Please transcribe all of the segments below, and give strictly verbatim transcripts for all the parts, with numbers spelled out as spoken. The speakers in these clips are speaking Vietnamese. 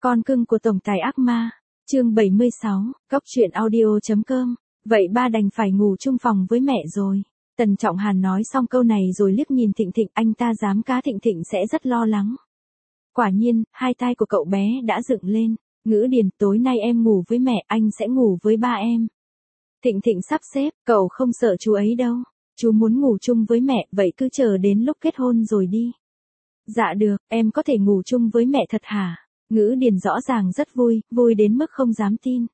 Con cưng của tổng tài ác ma, chương bảy mươi sáu, cốc truyện audio.com. Vậy ba đành phải ngủ chung phòng với mẹ rồi. Tần Trọng Hàn nói xong câu này rồi liếc nhìn Thịnh Thịnh, anh ta dám cá Thịnh Thịnh sẽ rất lo lắng. Quả nhiên, hai tai của cậu bé đã dựng lên. Ngữ Điền, tối nay em ngủ với mẹ, anh sẽ ngủ với ba em. Thịnh Thịnh sắp xếp, cậu không sợ chú ấy đâu. Chú muốn ngủ chung với mẹ, vậy cứ chờ đến lúc kết hôn rồi đi. Dạ được, em có thể ngủ chung với mẹ thật hả? Ngữ Điền rõ ràng rất vui, vui đến mức không dám tin.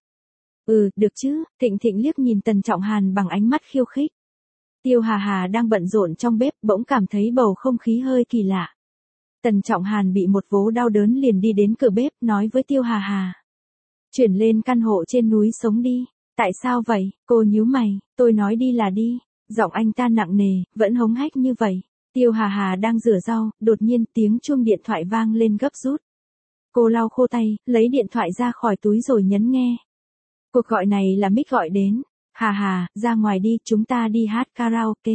Ừ, được chứ, Thịnh Thịnh liếc nhìn Tần Trọng Hàn bằng ánh mắt khiêu khích. Tiêu Hà Hà đang bận rộn trong bếp, bỗng cảm thấy bầu không khí hơi kỳ lạ. Tần Trọng Hàn bị một vố đau đớn liền đi đến cửa bếp, nói với Tiêu Hà Hà. Chuyển lên căn hộ trên núi sống đi. Tại sao vậy? Cô nhíu mày, tôi nói đi là đi. Giọng anh ta nặng nề, vẫn hống hách như vậy. Tiêu Hà Hà đang rửa rau, đột nhiên tiếng chuông điện thoại vang lên gấp rút. Cô lau khô tay, lấy điện thoại ra khỏi túi rồi nhấn nghe. Cuộc gọi này là Mick gọi đến. Hà Hà, ra ngoài đi, chúng ta đi hát karaoke.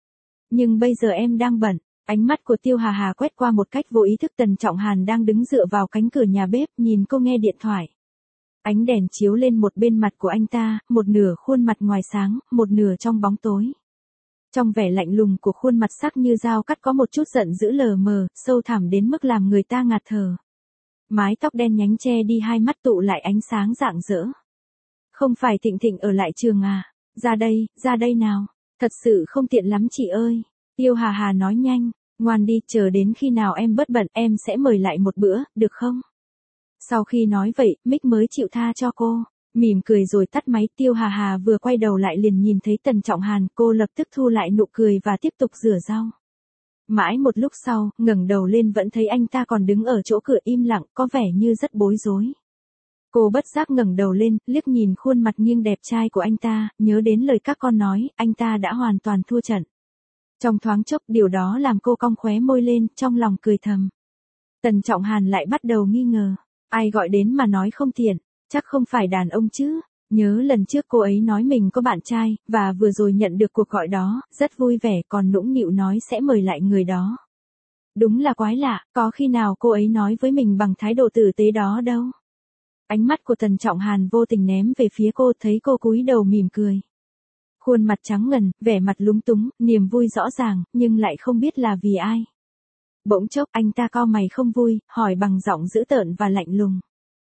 Nhưng bây giờ em đang bận. Ánh mắt của Tiêu Hà Hà quét qua một cách vô ý thức Tần Trọng Hàn đang đứng dựa vào cánh cửa nhà bếp, nhìn cô nghe điện thoại. Ánh đèn chiếu lên một bên mặt của anh ta, một nửa khuôn mặt ngoài sáng, một nửa trong bóng tối. Trong vẻ lạnh lùng của khuôn mặt sắc như dao cắt có một chút giận dữ lờ mờ, sâu thẳm đến mức làm người ta ngạt thở. Mái tóc đen nhánh che đi hai mắt tụ lại ánh sáng rạng rỡ. Không phải Thịnh Thịnh ở lại trường à? Ra đây, ra đây nào. Thật sự không tiện lắm chị ơi. Tiêu Hà Hà nói nhanh, ngoan đi, chờ đến khi nào em bớt bận em sẽ mời lại một bữa, được không? Sau khi nói vậy, Mick mới chịu tha cho cô. Mỉm cười rồi tắt máy. Tiêu Hà Hà vừa quay đầu lại liền nhìn thấy Tần Trọng Hàn, cô lập tức thu lại nụ cười và tiếp tục rửa rau. Mãi một lúc sau, ngẩng đầu lên vẫn thấy anh ta còn đứng ở chỗ cửa im lặng, có vẻ như rất bối rối. Cô bất giác ngẩng đầu lên, liếc nhìn khuôn mặt nghiêng đẹp trai của anh ta, nhớ đến lời các con nói, anh ta đã hoàn toàn thua trận. Trong thoáng chốc điều đó làm cô cong khóe môi lên, trong lòng cười thầm. Tần Trọng Hàn lại bắt đầu nghi ngờ. Ai gọi đến mà nói không tiện, chắc không phải đàn ông chứ. Nhớ lần trước cô ấy nói mình có bạn trai, và vừa rồi nhận được cuộc gọi đó, rất vui vẻ còn nũng nịu nói sẽ mời lại người đó. Đúng là quái lạ, có khi nào cô ấy nói với mình bằng thái độ tử tế đó đâu. Ánh mắt của Tần Trọng Hàn vô tình ném về phía cô, thấy cô cúi đầu mỉm cười. Khuôn mặt trắng ngần, vẻ mặt lúng túng, niềm vui rõ ràng, nhưng lại không biết là vì ai. Bỗng chốc anh ta cau mày không vui, hỏi bằng giọng dữ tợn và lạnh lùng.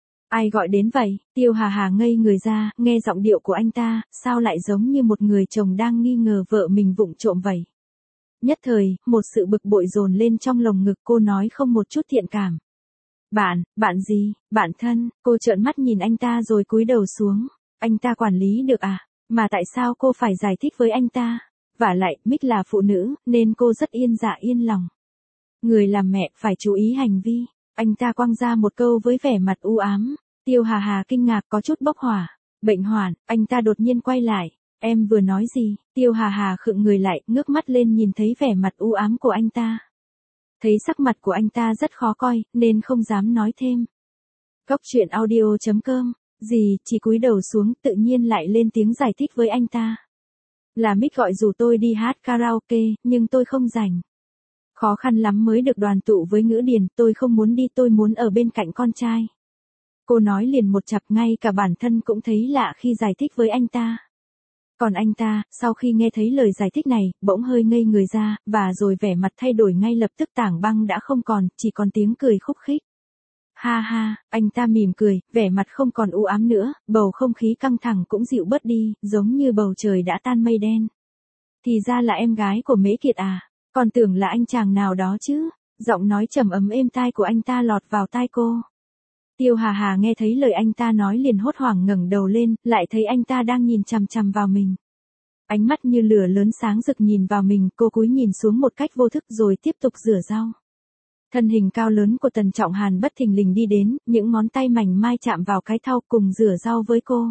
Ai gọi đến vậy? Tiêu Hà Hà ngây người ra, nghe giọng điệu của anh ta, sao lại giống như một người chồng đang nghi ngờ vợ mình vụng trộm vậy? Nhất thời, một sự bực bội dồn lên trong lồng ngực, cô nói không một chút thiện cảm. Bạn, bạn gì, bạn thân? Cô trợn mắt nhìn anh ta rồi cúi đầu xuống. Anh ta quản lý được à? Mà tại sao cô phải giải thích với anh ta? Vả lại, Mick là phụ nữ, nên cô rất yên dạ yên lòng. Người làm mẹ phải chú ý hành vi. Anh ta quăng ra một câu với vẻ mặt u ám. Tiêu Hà Hà kinh ngạc có chút bốc hỏa. Bệnh hoạn, anh ta đột nhiên quay lại. Em vừa nói gì? Tiêu Hà Hà khựng người lại, ngước mắt lên nhìn thấy vẻ mặt u ám của anh ta. Thấy sắc mặt của anh ta rất khó coi, nên không dám nói thêm. Cốc truyện audio.com. Gì, chỉ cúi đầu xuống, tự nhiên lại lên tiếng giải thích với anh ta. Là Mick gọi rủ tôi đi hát karaoke, nhưng tôi không rảnh. Khó khăn lắm mới được đoàn tụ với Ngữ Điền, tôi không muốn đi, tôi muốn ở bên cạnh con trai. Cô nói liền một chặp, ngay cả bản thân cũng thấy lạ khi giải thích với anh ta. Còn anh ta, sau khi nghe thấy lời giải thích này, bỗng hơi ngây người ra, và rồi vẻ mặt thay đổi ngay lập tức, tảng băng đã không còn, chỉ còn tiếng cười khúc khích. Ha ha, anh ta mỉm cười, vẻ mặt không còn u ám nữa, bầu không khí căng thẳng cũng dịu bớt đi, giống như bầu trời đã tan mây đen. Thì ra là em gái của Mễ Kiệt à, còn tưởng là anh chàng nào đó chứ. Giọng nói trầm ấm êm tai của anh ta lọt vào tai cô. Tiêu Hà Hà nghe thấy lời anh ta nói liền hốt hoảng ngẩng đầu lên, lại thấy anh ta đang nhìn chằm chằm vào mình. Ánh mắt như lửa lớn sáng rực nhìn vào mình, cô cúi nhìn xuống một cách vô thức rồi tiếp tục rửa rau. Thân hình cao lớn của Tần Trọng Hàn bất thình lình đi đến, những ngón tay mảnh mai chạm vào cái thau cùng rửa rau với cô.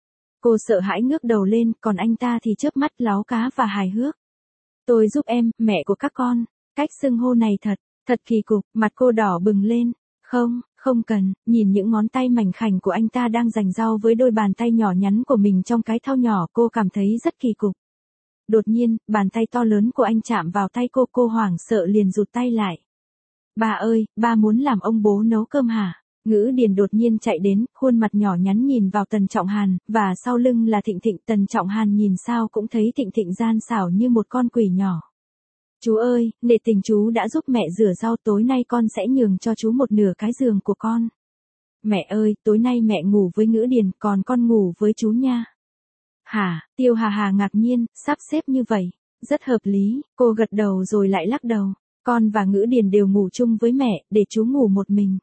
Cô sợ hãi ngước đầu lên, còn anh ta thì chớp mắt láu cá và hài hước. Tôi giúp em, mẹ của các con. Cách xưng hô này thật, thật kỳ cục, mặt cô đỏ bừng lên. Không, không cần, nhìn những ngón tay mảnh khảnh của anh ta đang giành rau với đôi bàn tay nhỏ nhắn của mình trong cái thau nhỏ, cô cảm thấy rất kỳ cục. Đột nhiên, bàn tay to lớn của anh chạm vào tay cô, cô hoảng sợ liền rụt tay lại. Ba ơi, ba muốn làm ông bố nấu cơm hả? Ngữ Điền đột nhiên chạy đến, khuôn mặt nhỏ nhắn nhìn vào Tần Trọng Hàn, và sau lưng là Thịnh Thịnh. Tần Trọng Hàn nhìn sao cũng thấy Thịnh Thịnh gian xảo như một con quỷ nhỏ. Chú ơi, nể tình chú đã giúp mẹ rửa rau, tối nay con sẽ nhường cho chú một nửa cái giường của con. Mẹ ơi, tối nay mẹ ngủ với Ngữ Điền, còn con ngủ với chú nha. Hả, Tiêu Hà Hà ngạc nhiên, sắp xếp như vậy, rất hợp lý, cô gật đầu rồi lại lắc đầu. Con và Ngữ Điền đều ngủ chung với mẹ, để chú ngủ một mình.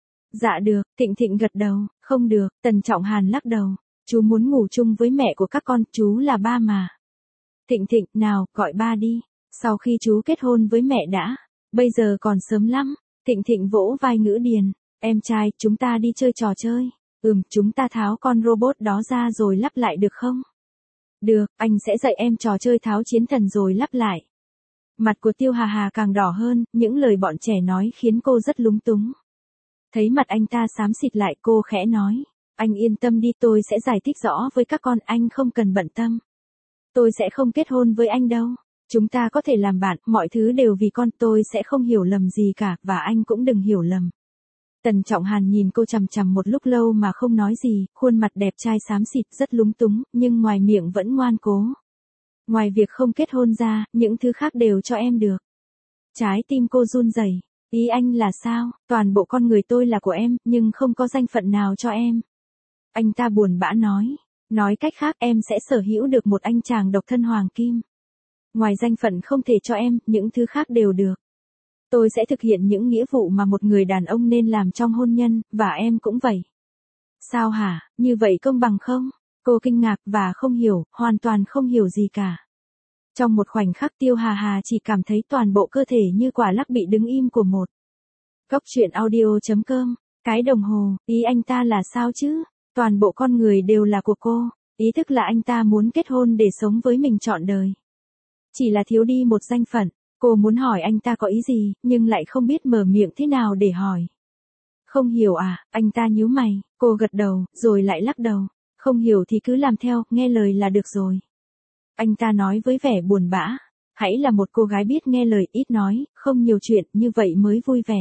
Dạ được, Thịnh Thịnh gật đầu, không được, Tần Trọng Hàn lắc đầu. Chú muốn ngủ chung với mẹ của các con, chú là ba mà. Thịnh Thịnh, nào, gọi ba đi. Sau khi chú kết hôn với mẹ đã, bây giờ còn sớm lắm. Thịnh Thịnh vỗ vai Ngữ Điền, em trai, chúng ta đi chơi trò chơi. Ừm, chúng ta tháo con robot đó ra rồi lắp lại được không? Được, anh sẽ dạy em trò chơi tháo chiến thần rồi lắp lại. Mặt của Tiêu Hà Hà càng đỏ hơn, những lời bọn trẻ nói khiến cô rất lúng túng. Thấy mặt anh ta xám xịt lại, cô khẽ nói, anh yên tâm đi, tôi sẽ giải thích rõ với các con, anh không cần bận tâm. Tôi sẽ không kết hôn với anh đâu. Chúng ta có thể làm bạn, mọi thứ đều vì con, tôi sẽ không hiểu lầm gì cả, và anh cũng đừng hiểu lầm. Tần Trọng Hàn nhìn cô chằm chằm một lúc lâu mà không nói gì, khuôn mặt đẹp trai xám xịt rất lúng túng, nhưng ngoài miệng vẫn ngoan cố. Ngoài việc không kết hôn ra, những thứ khác đều cho em được. Trái tim cô run rẩy. Ý anh là sao? Toàn bộ con người tôi là của em, nhưng không có danh phận nào cho em. Anh ta buồn bã nói. Nói cách khác, em sẽ sở hữu được một anh chàng độc thân hoàng kim. Ngoài danh phận không thể cho em, những thứ khác đều được. Tôi sẽ thực hiện những nghĩa vụ mà một người đàn ông nên làm trong hôn nhân, và em cũng vậy. Sao hả, như vậy công bằng không? Cô kinh ngạc và không hiểu, hoàn toàn không hiểu gì cả. Trong một khoảnh khắc Tiêu Hà Hà chỉ cảm thấy toàn bộ cơ thể như quả lắc bị đứng im của một. Góc truyện audio chấm com, cái đồng hồ, ý anh ta là sao chứ? Toàn bộ con người đều là của cô, ý thức là anh ta muốn kết hôn để sống với mình trọn đời. Chỉ là thiếu đi một danh phận, cô muốn hỏi anh ta có ý gì, nhưng lại không biết mở miệng thế nào để hỏi. Không hiểu à, anh ta nhíu mày, cô gật đầu, rồi lại lắc đầu. Không hiểu thì cứ làm theo, nghe lời là được rồi. Anh ta nói với vẻ buồn bã, hãy là một cô gái biết nghe lời, ít nói, không nhiều chuyện, như vậy mới vui vẻ.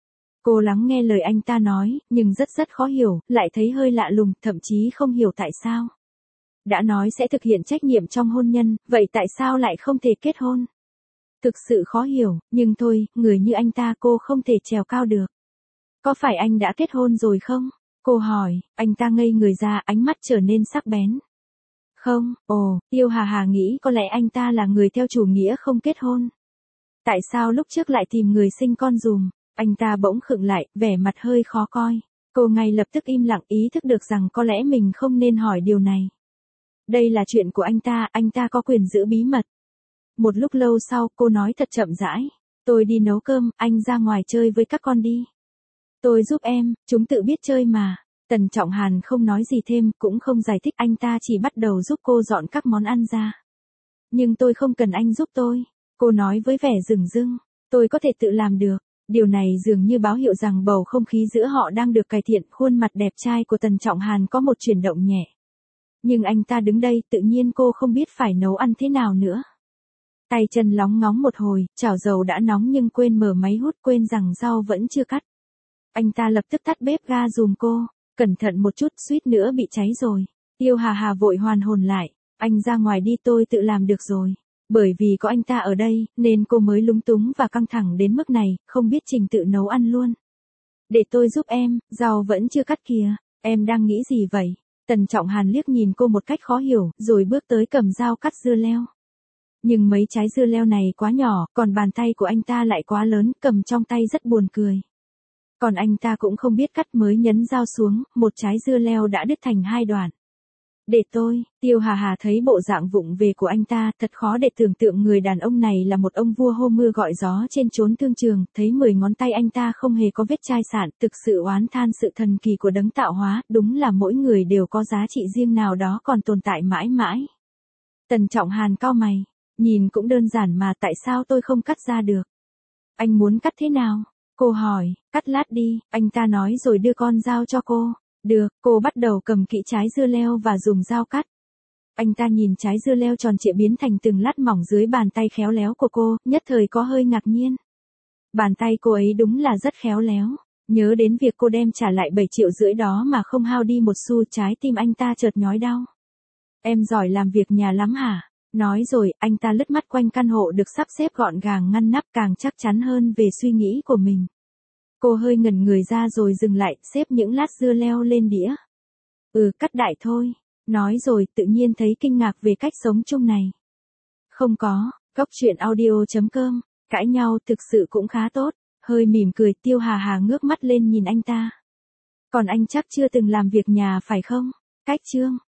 Cô lắng nghe lời anh ta nói, nhưng rất rất khó hiểu, lại thấy hơi lạ lùng, thậm chí không hiểu tại sao. Đã nói sẽ thực hiện trách nhiệm trong hôn nhân, vậy tại sao lại không thể kết hôn? Thực sự khó hiểu, nhưng thôi, người như anh ta cô không thể trèo cao được. Có phải anh đã kết hôn rồi không? Cô hỏi, anh ta ngây người ra, ánh mắt trở nên sắc bén. Không, ồ, Tiêu Hà Hà nghĩ có lẽ anh ta là người theo chủ nghĩa không kết hôn. Tại sao lúc trước lại tìm người sinh con dùm? Anh ta bỗng khựng lại, vẻ mặt hơi khó coi. Cô ngay lập tức im lặng, ý thức được rằng có lẽ mình không nên hỏi điều này. Đây là chuyện của anh ta, anh ta có quyền giữ bí mật. Một lúc lâu sau, cô nói thật chậm rãi. Tôi đi nấu cơm, anh ra ngoài chơi với các con đi. Tôi giúp em, chúng tự biết chơi mà. Tần Trọng Hàn không nói gì thêm, cũng không giải thích, anh ta chỉ bắt đầu giúp cô dọn các món ăn ra. Nhưng tôi không cần anh giúp tôi. Cô nói với vẻ dửng dưng. Tôi có thể tự làm được. Điều này dường như báo hiệu rằng bầu không khí giữa họ đang được cải thiện, khuôn mặt đẹp trai của Tần Trọng Hàn có một chuyển động nhẹ. Nhưng anh ta đứng đây, tự nhiên cô không biết phải nấu ăn thế nào nữa. Tay chân lóng ngóng một hồi, chảo dầu đã nóng nhưng quên mở máy hút, quên rằng rau vẫn chưa cắt. Anh ta lập tức tắt bếp ga giùm cô. Cẩn thận một chút, suýt nữa bị cháy rồi. Tiêu Hà Hà vội hoàn hồn lại. Anh ra ngoài đi, tôi tự làm được rồi. Bởi vì có anh ta ở đây, nên cô mới lúng túng và căng thẳng đến mức này, không biết trình tự nấu ăn luôn. Để tôi giúp em, rau vẫn chưa cắt kìa. Em đang nghĩ gì vậy? Tần Trọng Hàn liếc nhìn cô một cách khó hiểu, rồi bước tới cầm dao cắt dưa leo. Nhưng mấy trái dưa leo này quá nhỏ, còn bàn tay của anh ta lại quá lớn, cầm trong tay rất buồn cười. Còn anh ta cũng không biết cắt, mới nhấn dao xuống, một trái dưa leo đã đứt thành hai đoạn. Để tôi, Tiêu Hà Hà thấy bộ dạng vụng về của anh ta, thật khó để tưởng tượng người đàn ông này là một ông vua hô mưa gọi gió trên chốn thương trường, thấy mười ngón tay anh ta không hề có vết chai sạn, thực sự oán than sự thần kỳ của đấng tạo hóa, đúng là mỗi người đều có giá trị riêng nào đó còn tồn tại mãi mãi. Tần Trọng Hàn cau mày, nhìn cũng đơn giản mà, tại sao tôi không cắt ra được? Anh muốn cắt thế nào? Cô hỏi, cắt lát đi, anh ta nói rồi đưa con dao cho cô. Được, cô bắt đầu cầm kỹ trái dưa leo và dùng dao cắt. Anh ta nhìn trái dưa leo tròn trịa biến thành từng lát mỏng dưới bàn tay khéo léo của cô, nhất thời có hơi ngạc nhiên. Bàn tay cô ấy đúng là rất khéo léo. Nhớ đến việc cô đem trả lại bảy triệu rưỡi đó mà không hao đi một xu, trái tim anh ta chợt nhói đau. Em giỏi làm việc nhà lắm hả? Nói rồi, anh ta lướt mắt quanh căn hộ được sắp xếp gọn gàng ngăn nắp, càng chắc chắn hơn về suy nghĩ của mình. Cô hơi ngẩn người ra rồi dừng lại, xếp những lát dưa leo lên đĩa. Ừ, cắt đại thôi. Nói rồi, tự nhiên thấy kinh ngạc về cách sống chung này. Không có, Cốc truyện audio chấm com, cãi nhau thực sự cũng khá tốt. Hơi mỉm cười, Tiêu Hà Hà ngước mắt lên nhìn anh ta. Còn anh chắc chưa từng làm việc nhà phải không? Cách chương.